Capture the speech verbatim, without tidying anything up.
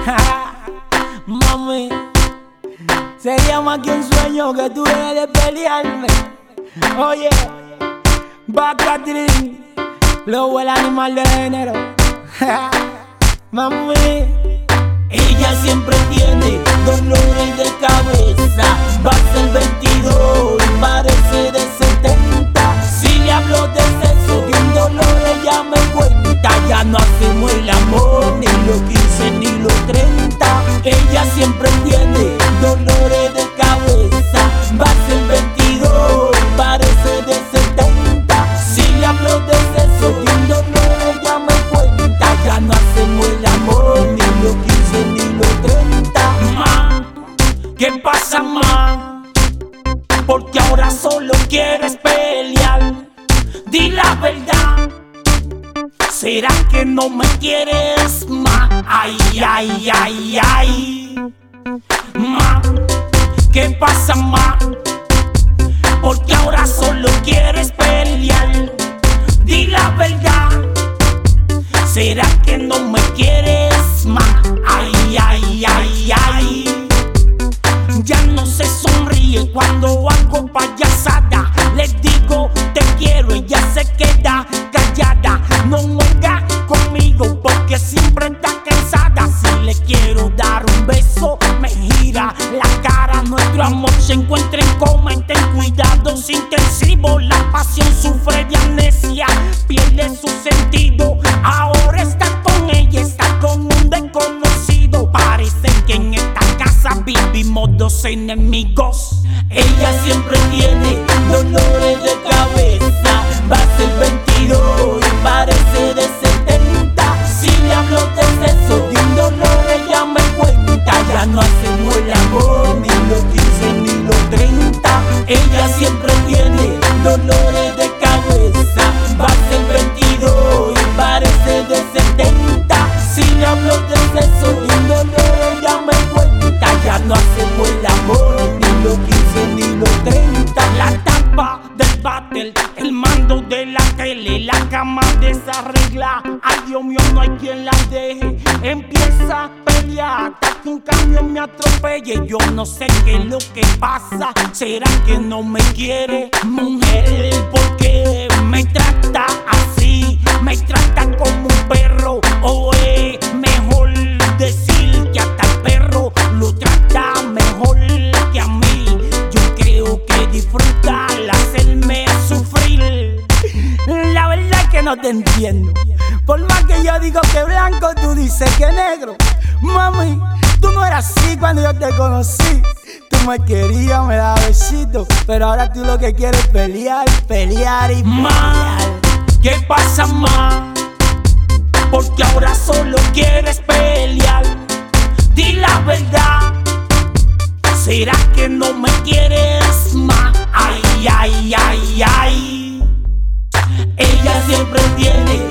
Mami, sería más que un sueño que tú dejes de pelearme. Oye, Bacatrin, Lobo el animal de género. Mami, ella siempre tiene dolores de cabeza. Va a ser veintidós y parece de setenta. Si le hablo de sexo, de un dolor ella me cuenta. Ya no hacemos el amor, ni los quince ni los treinta. Ella siempre tiene dolores de cabeza. Va a ser veintidós y parece de setenta. Si le hablo de sexo, de un dolor ella me cuenta. Ya no hacemos el amor, ni los quince ni los treinta. Ma, ¿qué pasa, ma? Porque ahora solo quieres pelear. Di la verdad. ¿Será que no me quieres más? Ay, ay, ay, ay. Ma, ¿qué pasa, ma? Porque ahora solo quieres pelear. Di la verdad. ¿Será que no me quieres más? Ay, ay, ay, ay. Ya no se sonríe cuando hago payasada. Les digo te quiero, ella se queda callada. No juega conmigo porque siempre está cansada. Si le quiero dar un beso, me gira la cara. Nuestro amor se encuentra en coma. Ten cuidados intensivos. La pasión sufre de amnesia, pierde su sentido. Ahora está con ella, está con un desconocido. Parece que en esta casa vivimos dos enemigos. Ella siempre tiene dolores de cabeza. Va a ser veintidós y parece de setenta. Si le hablo de sexo, de un dolor ella me cuenta. Ya no hacemos el amor, ni los quince ni los treinta. Ella siempre tiene dolores de cabeza. Va a ser veintidós y parece de setenta. Si le hablo de sexo, de un dolor ella me cuenta. Ya no hacemos el amor, ni los quince ni los treinta. La tapa del battle, el mando de la tele, la cama desarregla. Ay, Dios mío, no hay quien la deje. Empieza a pelear hasta que un camión me atropelle. Yo no sé qué es lo que pasa. ¿Será que no me quiere? Mujer, ¿por qué me trata así? Me trata como un perro. O es mejor decir que hasta el perro lo trata mejor que a mí. Yo creo que disfruta al hacerme sufrir. La verdad es que no te entiendo. Por más que yo digo que blanco, tú dices que negro. Mami, tú no eras así cuando yo te conocí. Tú me querías, me dabas besitos, pero ahora tú lo que quieres es pelear, pelear y pelear. Ma, ¿qué pasa, ma? Porque ahora solo quieres pelear. Di la verdad. ¿Será que no me quieres más? Ay, ay, ay, ay. Ella siempre tiene